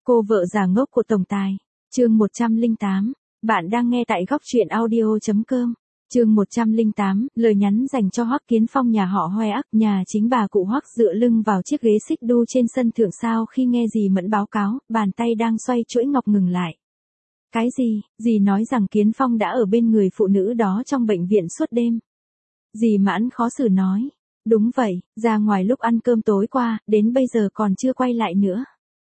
Cô vợ già ngốc của tổng tài. Chương 108. Bạn đang nghe tại góc truyện audio.com. Chương 108, lời nhắn dành cho Hoắc Kiến Phong. Nhà họ Hoè Ác, nhà chính bà cụ Hoắc dựa lưng vào chiếc ghế xích đu trên sân thượng. Sau khi nghe dì Mẫn báo cáo, bàn tay đang xoay chuỗi ngọc ngừng lại. Cái gì? Dì nói rằng Kiến Phong đã ở bên người phụ nữ đó trong bệnh viện suốt đêm. Dì Mãn khó xử nói. Đúng vậy, ra ngoài lúc ăn cơm tối qua, đến bây giờ còn chưa quay lại nữa.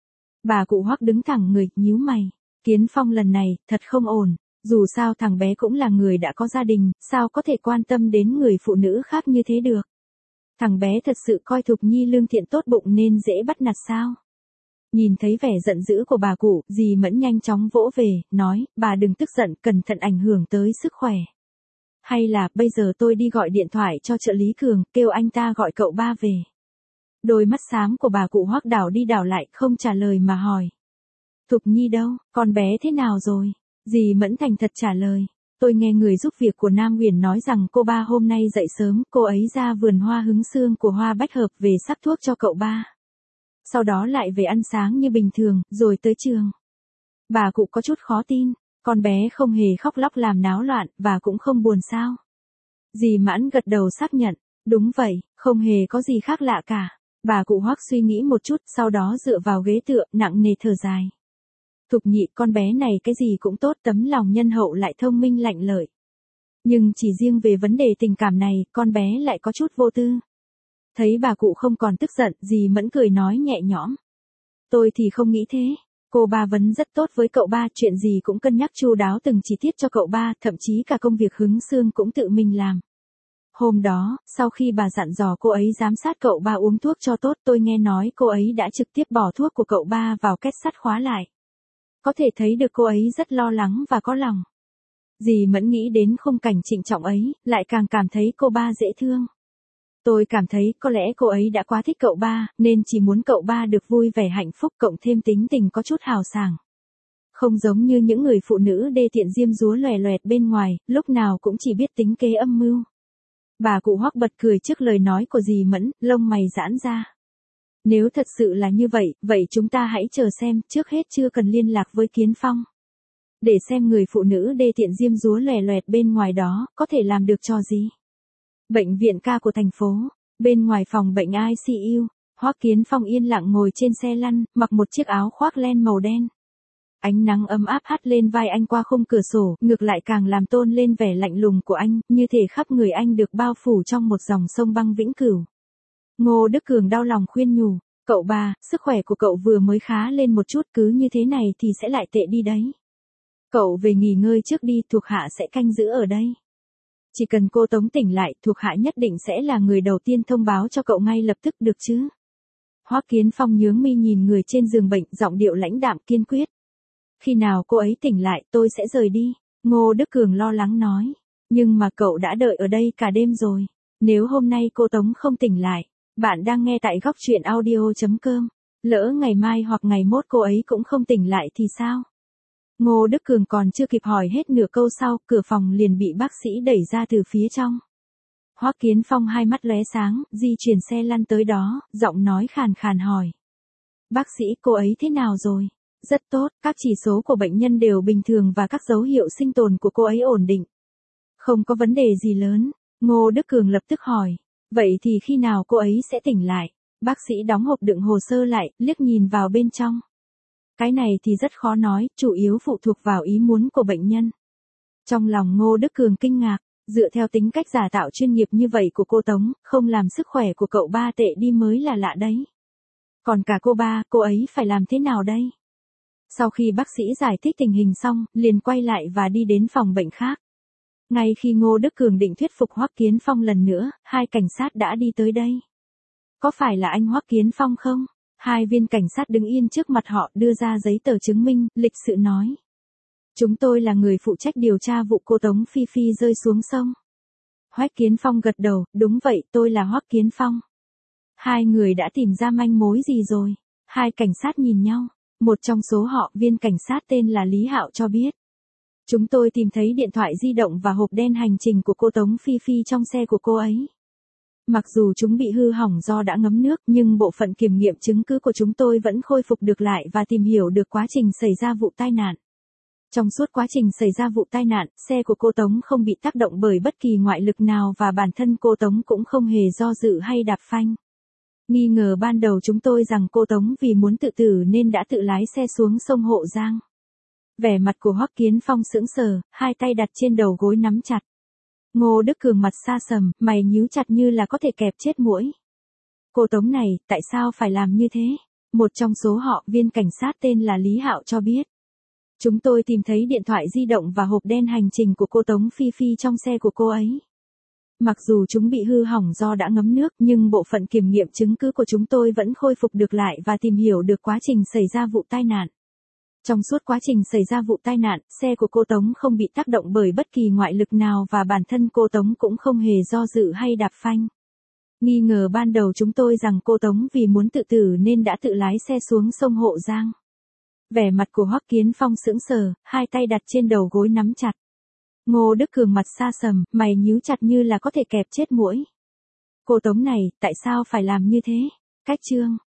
Bà cụ Hoắc đứng thẳng người, nhíu mày. Kiến Phong lần này, thật không ổn. Dù sao thằng bé cũng là người đã có gia đình, sao có thể quan tâm đến người phụ nữ khác như thế được. Thằng bé thật sự coi Thục Nhi lương thiện tốt bụng nên dễ bắt nạt sao. Nhìn thấy vẻ giận dữ của bà cụ, dì Mẫn nhanh chóng vỗ về, nói, bà đừng tức giận, cẩn thận ảnh hưởng tới sức khỏe. Hay là, bây giờ tôi đi gọi điện thoại cho trợ lý Cường, kêu anh ta gọi cậu ba về. Đôi mắt xám của bà cụ Hoắc đảo đi đảo lại, không trả lời mà hỏi. Thục Nhi đâu, con bé thế nào rồi? Dì Mẫn thành thật trả lời. Tôi nghe người giúp việc của Nam Huyền nói rằng cô ba hôm nay dậy sớm, cô ấy ra vườn hoa hứng xương của Hoa Bách Hợp về sắc thuốc cho cậu ba. Sau đó lại về ăn sáng như bình thường, rồi tới trường. Bà cụ có chút khó tin, con bé không hề khóc lóc làm náo loạn, và cũng không buồn sao. Dì Mãn gật đầu xác nhận, đúng vậy, không hề có gì khác lạ cả. Bà cụ Hoắc suy nghĩ một chút, sau đó dựa vào ghế tựa, nặng nề thở dài. Thục Nhị, con bé này cái gì cũng tốt, tấm lòng nhân hậu lại thông minh lạnh lợi. Nhưng chỉ riêng về vấn đề tình cảm này, con bé lại có chút vô tư. Thấy bà cụ không còn tức giận, dì Mẫn cười nói nhẹ nhõm. Tôi thì không nghĩ thế. Cô ba vẫn rất tốt với cậu ba, chuyện gì cũng cân nhắc chu đáo từng chi tiết cho cậu ba, thậm chí cả công việc hứng xương cũng tự mình làm. Hôm đó, sau khi bà dặn dò cô ấy giám sát cậu ba uống thuốc cho tốt, tôi nghe nói cô ấy đã trực tiếp bỏ thuốc của cậu ba vào két sắt khóa lại. Có thể thấy được cô ấy rất lo lắng và có lòng. Dì Mẫn nghĩ đến khung cảnh trịnh trọng ấy, lại càng cảm thấy cô ba dễ thương. Tôi cảm thấy có lẽ cô ấy đã quá thích cậu ba, nên chỉ muốn cậu ba được vui vẻ hạnh phúc, cộng thêm tính tình có chút hào sảng. Không giống như những người phụ nữ đê tiện diêm dúa lòe loẹt bên ngoài, lúc nào cũng chỉ biết tính kế âm mưu. Bà cụ Hoắc bật cười trước lời nói của dì Mẫn, lông mày giãn ra. Nếu thật sự là như vậy, vậy chúng ta hãy chờ xem, trước hết chưa cần liên lạc với Kiến Phong. Để xem người phụ nữ đê tiện diêm dúa lòe loẹt bên ngoài đó, có thể làm được trò gì. Bệnh viện ca của thành phố, bên ngoài phòng bệnh ICU, Hoắc Kiến Phong yên lặng ngồi trên xe lăn, mặc một chiếc áo khoác len màu đen. Ánh nắng ấm áp hắt lên vai anh qua khung cửa sổ, ngược lại càng làm tôn lên vẻ lạnh lùng của anh, như thể khắp người anh được bao phủ trong một dòng sông băng vĩnh cửu. Ngô Đức Cường đau lòng khuyên nhủ, cậu ba, sức khỏe của cậu vừa mới khá lên một chút, cứ như thế này thì sẽ lại tệ đi đấy. Cậu về nghỉ ngơi trước đi, thuộc hạ sẽ canh giữ ở đây. Chỉ cần cô Tống tỉnh lại, thuộc hạ nhất định sẽ là người đầu tiên thông báo cho cậu ngay lập tức, được chứ? Hoắc Kiến Phong nhướng mi nhìn người trên giường bệnh, giọng điệu lãnh đạm kiên quyết. Khi nào cô ấy tỉnh lại, tôi sẽ rời đi. Ngô Đức Cường lo lắng nói. Nhưng mà cậu đã đợi ở đây cả đêm rồi. Nếu hôm nay cô Tống không tỉnh lại, bạn đang nghe tại góc truyện audio.com. Lỡ ngày mai hoặc ngày mốt cô ấy cũng không tỉnh lại thì sao? Ngô Đức Cường còn chưa kịp hỏi hết nửa câu sau, cửa phòng liền bị bác sĩ đẩy ra từ phía trong. Hoắc Kiến Phong hai mắt lóe sáng, di chuyển xe lăn tới đó, giọng nói khàn khàn hỏi. Bác sĩ, cô ấy thế nào rồi? Rất tốt, các chỉ số của bệnh nhân đều bình thường và các dấu hiệu sinh tồn của cô ấy ổn định. Không có vấn đề gì lớn. Ngô Đức Cường lập tức hỏi. Vậy thì khi nào cô ấy sẽ tỉnh lại? Bác sĩ đóng hộp đựng hồ sơ lại, liếc nhìn vào bên trong. Cái này thì rất khó nói, chủ yếu phụ thuộc vào ý muốn của bệnh nhân. Trong lòng Ngô Đức Cường kinh ngạc, dựa theo tính cách giả tạo chuyên nghiệp như vậy của cô Tống, không làm sức khỏe của cậu ba tệ đi mới là lạ đấy. Còn cả cô ba, cô ấy phải làm thế nào đây? Sau khi bác sĩ giải thích tình hình xong, liền quay lại và đi đến phòng bệnh khác. Ngay khi Ngô Đức Cường định thuyết phục Hoắc Kiến Phong lần nữa, hai cảnh sát đã đi tới đây. Có phải là anh Hoắc Kiến Phong không? Hai viên cảnh sát đứng yên trước mặt họ, đưa ra giấy tờ chứng minh, lịch sự nói. Chúng tôi là người phụ trách điều tra vụ cô Tống Phi Phi rơi xuống sông. Hoắc Kiến Phong gật đầu, đúng vậy, tôi là Hoắc Kiến Phong. Hai người đã tìm ra manh mối gì rồi? Hai cảnh sát nhìn nhau. Một trong số họ, viên cảnh sát tên là Lý Hạo cho biết. Chúng tôi tìm thấy điện thoại di động và hộp đen hành trình của cô Tống Phi Phi trong xe của cô ấy. Mặc dù chúng bị hư hỏng do đã ngấm nước, nhưng bộ phận kiểm nghiệm chứng cứ của chúng tôi vẫn khôi phục được lại và tìm hiểu được quá trình xảy ra vụ tai nạn. Trong suốt quá trình xảy ra vụ tai nạn, xe của cô Tống không bị tác động bởi bất kỳ ngoại lực nào và bản thân cô Tống cũng không hề do dự hay đạp phanh. Nghi ngờ ban đầu chúng tôi rằng cô Tống vì muốn tự tử nên đã tự lái xe xuống sông Hộ Giang. Vẻ mặt của Hoắc Kiến Phong sững sờ, hai tay đặt trên đầu gối nắm chặt. Ngô Đức Cường mặt xa sầm, mày nhíu chặt như là có thể kẹp chết muỗi. Cô Tống này, tại sao phải làm như thế? Một trong số họ, viên cảnh sát tên là Lý Hạo cho biết. Chúng tôi tìm thấy điện thoại di động và hộp đen hành trình của cô Tống Phi Phi trong xe của cô ấy. Mặc dù chúng bị hư hỏng do đã ngấm nước, nhưng bộ phận kiểm nghiệm chứng cứ của chúng tôi vẫn khôi phục được lại và tìm hiểu được quá trình xảy ra vụ tai nạn. Trong suốt quá trình xảy ra vụ tai nạn, xe của cô Tống không bị tác động bởi bất kỳ ngoại lực nào và bản thân cô Tống cũng không hề do dự hay đạp phanh. Nghi ngờ ban đầu chúng tôi rằng cô Tống vì muốn tự tử nên đã tự lái xe xuống sông Hộ Giang. Vẻ mặt của Hoắc Kiến Phong sững sờ, hai tay đặt trên đầu gối nắm chặt. Ngô Đức Cường mặt xa sầm, mày nhíu chặt như là có thể kẹp chết muỗi. Cô Tống này, tại sao phải làm như thế? Cách chương